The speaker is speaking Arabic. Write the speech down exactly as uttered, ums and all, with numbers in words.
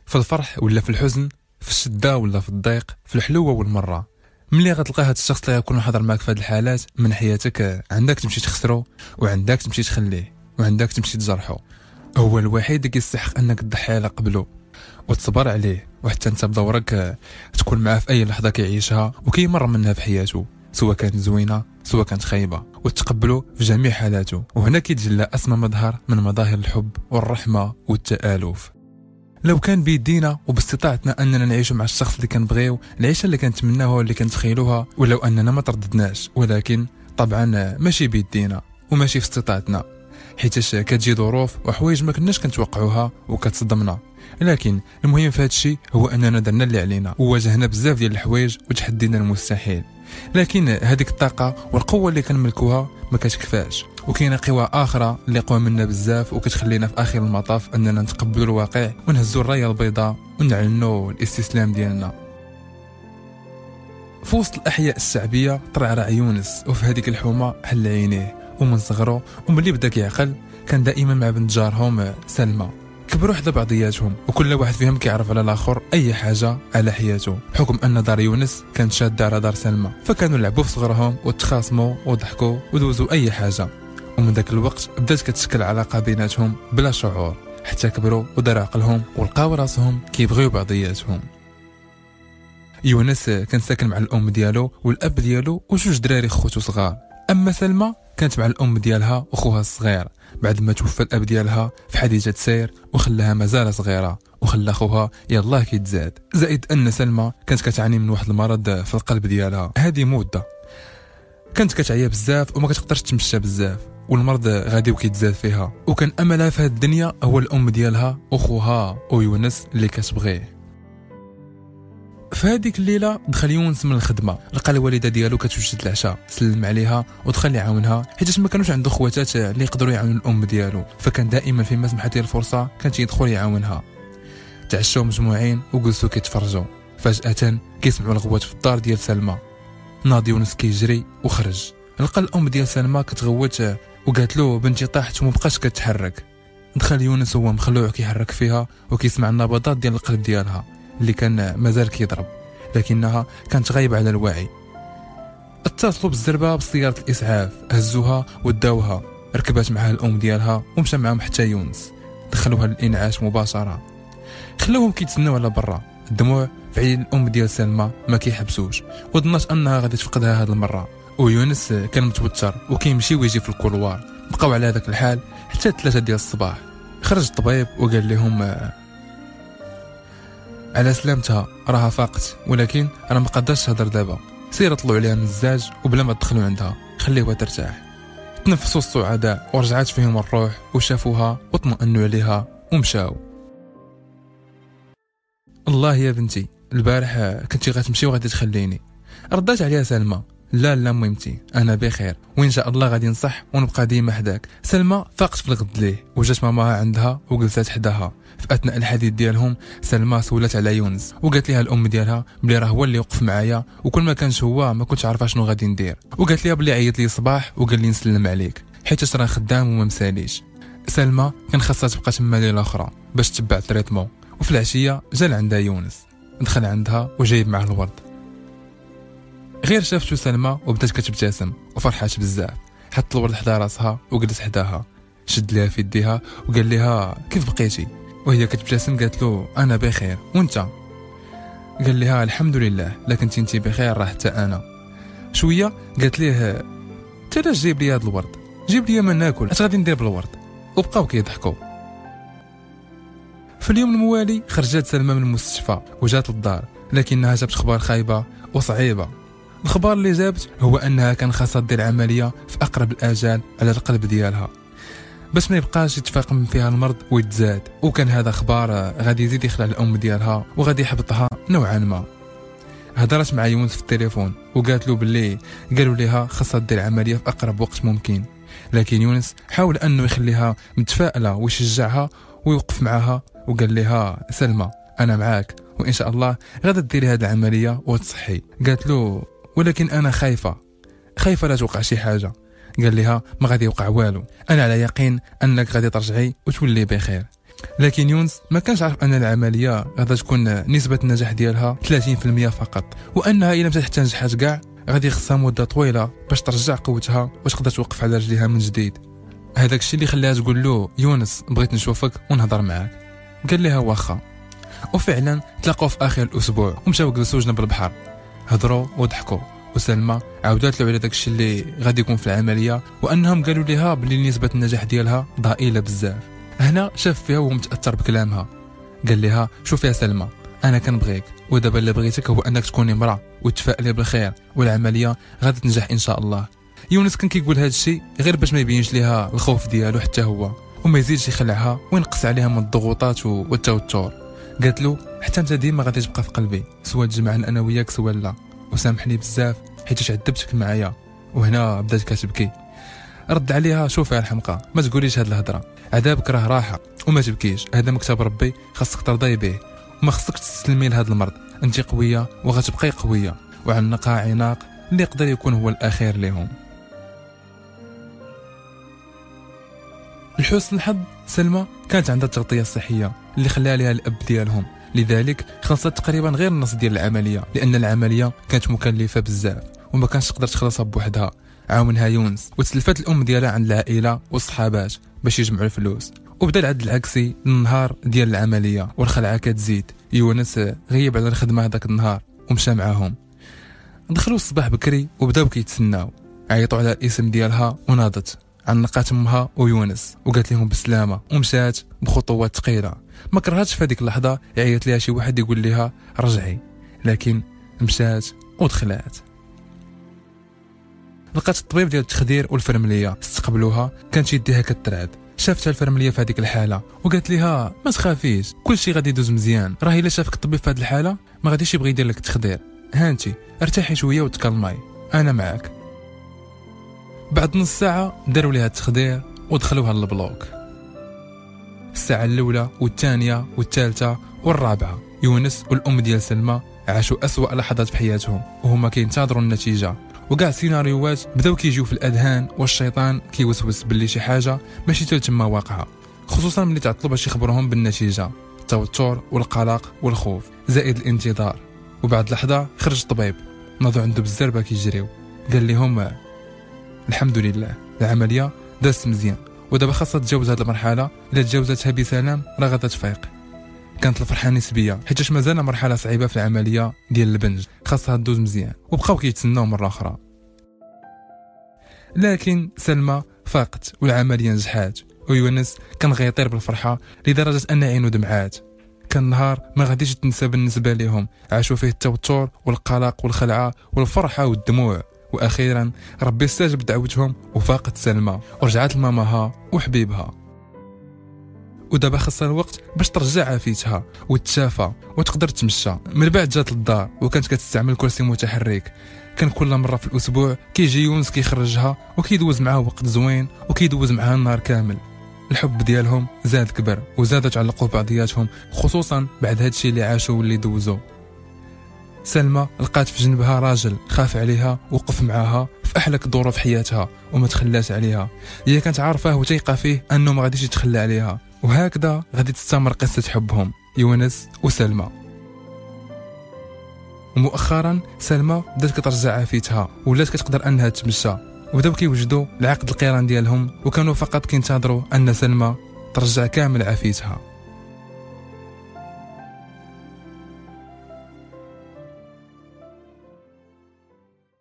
في الفرح ولا في الحزن، في الشده ولا في الضيق، في الحلوه والمره. ملي غتلقى هذا الشخص اللي غيكون حاضر معك في هذه الحالات من حياتك، عندك تمشي تخسره وعندك تمشي تخليه وعندك تمشي تجرحه. هو الوحيد اللي كيستحق انك تضحي على قبله وتصبر عليه، وحتى انت بدورك تكون معاه في اي لحظه كيعيشها وكيمر منها في حياته، سواء كانت زوينه سواء كانت خايبه، وتقبله في جميع حالاته. وهنا كيتجلى اسمى مظهر من مظاهر الحب والرحمه والتآلف. لو كان بيدينا وباستطاعتنا اننا نعيش مع الشخص اللي كنبغيو العيشه اللي كنتمناوها واللي كنتخيلوها، ولو اننا ما ترددناش، ولكن طبعا ماشي بيدينا وماشي في استطاعتنا، حيتاش كتجي ظروف وحوايج ما كناش كنتوقعوها وكتصدمنا. لكن المهم في هذا الشيء هو اننا درنا اللي علينا وواجهنا بزاف ديال الحوايج وتحدينا المستحيل. لكن هذيك الطاقه والقوه اللي كنملكوها ما كتكفاش، وكاينه قوى اخرى اللي قوى منا بزاف وكتخلينا في اخر المطاف اننا نتقبلوا الواقع ونهزوا الرايه البيضاء ونعلنوا الاستسلام ديالنا. في وسط الاحياء الشعبيه طرع يونس، وفي هذيك الحومه حل عينيه، ومن صغره وملي بدا كيعقل كان دائما مع بنت جارهم سلمى. كبروا حدا بعضياتهم وكل واحد فيهم كيعرف على الاخر اي حاجه على حياته، بحكم ان دار يونس كانت شاده على دار سلمى، فكانوا لعبوا في صغرهم وتخاصموا وضحكوا ودوزوا اي حاجه. ومن ذاك الوقت بدات كتشكل علاقه بيناتهم بلا شعور، حتى كبروا ودار عقلهم ولقاو راسهم كيبغيو بعضياتهم. يونس كان ساكن مع الام ديالو والاب ديالو وجوج دراري خوتو صغار. اما سلمى كانت مع الام ديالها وخوها الصغير بعد ما توفى الاب ديالها في حادثه سير وخلاها مازال صغيره، وخلى خوها يلاه كيتزاد. زائد ان سلمى كانت كتعاني من واحد المرض في القلب ديالها هذه مده، كانت كتعيا بزاف وما كتقدرش تمشى بزاف، والمرض غادي وكيتزاد فيها، وكان املها في هذه الدنيا هو الام ديالها وخوها ويونس اللي كتبغيه. في هذيك الليله دخل يونس من الخدمه، لقى الوالده ديالو كتوجد العشاء، سلم عليها ودخل يعاونها حيت ما كانوش عنده خواتات اللي يقدروا يعاونوا الام ديالو، فكان دائما فيما سمحت له الفرصه كان يدخل يعاونها. تعشوا مجموعين وجلسوا كيتفرجوا، فجاه كيسمعوا الغوات في الدار ديال سلمى. ناض يونس كيجري وخرج، لقى الام ديال سلمى كتغوت وقالت له بنتي طاحت وما بقاش كتحرك. دخل يونس هو مخلوع كيحرك فيها وكيسمع النبضات ديال القلب ديالها اللي كان مازال كيضرب، لكنها كانت غايبه على الوعي. اتصلوا بالزربه بسياره الاسعاف، هزوها وداوها، ركبات معها الام ديالها ومشى معهم حتى يونس، دخلوها للانعاش مباشره. خلوهم كيتسناو على برا، الدموع في عين الام ديال سلمى ما كيحبسوش، وظنات انها غادي تفقدها هذه المره. ويونس كان متوتر وكيمشي ويجي في الكولوار. بقاو على هذاك الحال حتى ثلاثة ديال الصباح. خرج الطبيب وقال لهم على سلامتها راها فاقت، ولكن انا ما قدرتش تهضر دابا، سير طلعوا عليها من الزاج وبلا ما تدخلوا عندها، خليوها ترتاح. تنفسوا السعداء ورجعت فيهم الروح وشافوها واطمئنوا عليها ومشاو. الله يا بنتي، البارح كنتي غتمشي وغادي تخليني. ردات عليها سلمى، لا لا ميمتي انا بخير وان شاء الله غادي نصح ونبقى ديما حداك. سلمى فاقت في الغد ليه وجات ماماها عندها وجلسات حداها. في اثناء الحديث ديالهم سلمى سولات على يونس وقالت لها الام ديالها بلي راه هو اللي وقف معايا، وكل ما كانش هو ما كنتش عارفه شنو غادي ندير، وقالت لها بلي عيط لي صباح وقال لي نسلم عليك حيت راه خدام وما مساليش. سلمى كان خاصها تبقى تما ليله اخرى باش تتبع التريتمون، وفي العشيه جا عندها يونس، دخل عندها وجايب معاه الورد. غير شافتو سلمى وبدات كتبتسم وفرحات بزاف، حط الورد حدا راسها وجلس حداها، شد لها في يديها وقال لها كيف بقيتي، وهي كتبتسم قالت له انا بخير وانت؟ قال لها الحمد لله، لكن انت بخير راه حتى انا. شويه قالت ليه انت علاش جايب لي هذا الورد؟ جيب لي ما ناكل، اش غادي ندير بالورد؟ وبقاو كيضحكوا. في اليوم الموالي خرجت سلمى من المستشفى وجات للدار، لكنها جابت اخبار خايبه وصعيبه. الخبر اللي جابت هو انها كان خاصها دير عمليه في اقرب الاجال على القلب ديالها باش ما يبقاش يتفاقم فيها المرض ويتزاد، وكان هذا خبر غادي يزيد يخلع الام ديالها وغادي يحبطها نوعا ما. هضرت مع يونس في التليفون وقالت له باللي قالوا لها خاصها دير عمليه في اقرب وقت ممكن، لكن يونس حاول انه يخليها متفائله ويشجعها ويوقف معها، وقال لها سلمى انا معاك وان شاء الله غادا ديري هذه العمليه وتصحي. قالت له ولكن انا خايفه خايفه لا توقع شي حاجه. قال لها ما غادي يوقع والو، انا على يقين انك غادي ترجعي وتولي بخير. لكن يونس ما كانش عارف ان العمليه غادا تكون نسبه النجاح ديالها ثلاثين بالمئة فقط، وانها الا مشات حتى نجحات كاع غادي خصها مده طويله باش ترجع قوتها واش تقدر توقف على رجليها من جديد. هذاك الشيء اللي خلاها تقول له يونس بغيت نشوفك ونهضر معاك. قال لها واخا. وفعلا تلاقوا في اخر الاسبوع ومشاو جلسوا جنب البحر، هضروا وضحكوا، وسلمى عاودت له على داك الشيء اللي غادي يكون في العمليه، وانهم قالوا لها بلي نسبه النجاح ديالها ضئيله بزاف. هنا شاف فيها وهو متاثر بكلامها. قال لها شوفي يا سلمى، انا كنبغيك ودابا اللي بغيتك هو انك تكوني امراه وتفائلي بالخير والعمليه غادي تنجح ان شاء الله. يونس كان كيقول هذا الشيء غير باش ما يبينش ليها الخوف ديالو حتى هو، وما يزيدش يخلعها وينقص عليها من الضغوطات والتوتر. قالت له حتى انت ديما غادي تبقى في قلبي، سواء تجمعنا انا وياك سواء لا، وسامحني بزاف حيت عذبتك معايا. وهنا بدات كتبكي. رد عليها شوفي يا الحمقى، ما تقوليش هاد الهضره، عذابك راه راحه وما تبكيش، هذا مكتب ربي خاصك ترضي به وما خصك تستسلمي لهذا المرض. انت قويه وغتبقي قويه، وعنقها عناق اللي يقدر يكون هو الاخير لهم. لحسن الحظ سلمى كانت عندها التغطيه الصحيه اللي خلاها لها الاب ديالهم، لذلك خلصت تقريبا غير النص ديال العمليه، لان العمليه كانت مكلفه بزاف وما كانش تقدر تخلصها بوحدها. عاونها يونس وتسلفت الام ديالها عند العائله والصحابات باش يجمعوا الفلوس، وبدا العد العكسي النهار ديال العمليه والخلعه كتزيد. يونس غيب على الخدمه هذاك النهار ومشى معاهم. دخلوا الصباح بكري وبداو كيتسناو، عيطوا على الاسم ديالها وناضت، عنقات امها ويونس وقالت لهم بالسلامه ومشات بخطوات ثقيله. ما كرهتش في هذيك اللحظه يعيط ليها شي واحد يقول لها رجعي، لكن مشات ودخلات. لقات الطبيب ديال التخدير والفرمليه استقبلوها، كانت يديها كترعد. شافتها الفرمليه في هذيك الحاله وقالت لها ما تخافيش، كل شيء غادي يدوز مزيان، راه الا شافك الطبيب في هذه الحاله ما غاديش يبغي يدير لك التخدير، هانتي ارتاحي شويه وتكلمي انا معاك. بعد نص ساعه داروا ليها التخدير ودخلوها للبلوك. الساعه الاولى والثانيه والثالثه والرابعه يونس والام ديال سلمى عاشوا أسوأ لحظات في حياتهم وهما كينتظروا النتيجه، وكاع سيناريوهات بداو كيجيو في الاذهان والشيطان كيوسوس باللي شي حاجه ماشي تما واقعه، خصوصا ملي تعطلوا باش يخبروهم بالنتيجه. التوتر والقلق والخوف زائد الانتظار. وبعد لحظه خرج الطبيب، ناضوا عنده بالزربه كيجريو، قال لهم الحمد لله العمليه دازت مزيان ودابا خاصها تجاوز هذه المرحله، الا تجاوزتها بسلام راه غادا تفيق. كانت الفرحه نسبيه حيت مازال مرحله صعيبه في العمليه ديال البنج، خاصها تدوز مزيان، وبقاو كيتسناو مره اخرى. لكن سلمى فاقت والعمليه نجحات، ويونس كان غيطير بالفرحه لدرجه ان عينو دمعات. كان نهار ما غاديش تنسى بالنسبه لهم، عاشوا فيه التوتر والقلق والخلعه والفرحه والدموع، واخيرا ربي استجاب دعوتهم وفاقت سلمى ورجعت لماماها وحبيبها. ودابا خاصها الوقت باش ترجع عافيتها وتشافى وتقدر تمشى. من بعد جات للدار وكانت كتستعمل كرسي متحرك، كان كل مره في الاسبوع كيجي يونس كيخرجها وكيدوز معها وقت زوين وكيدوز معها النهار كامل. الحب ديالهم زاد كبر وزادوا تعلقوا بعضياتهم، خصوصا بعد هادشي اللي عاشوا واللي دوزوا. سلمى لقات في جنبها راجل خاف عليها وقف معاها في احلك ظروف حياتها وما تخلاش عليها. هي كانت عارفاه وثيقه فيه انه ما غاديش يتخلى عليها، وهكذا غادي تستمر قصه حبهم يونس وسلمى. ومؤخرا سلمى بدات كترجع عافيتها ولات كتقدر انها تمشى، وبداو كيوجدوا العقد القران ديالهم، وكانوا فقط كينتظروا ان سلمى ترجع كامل عافيتها.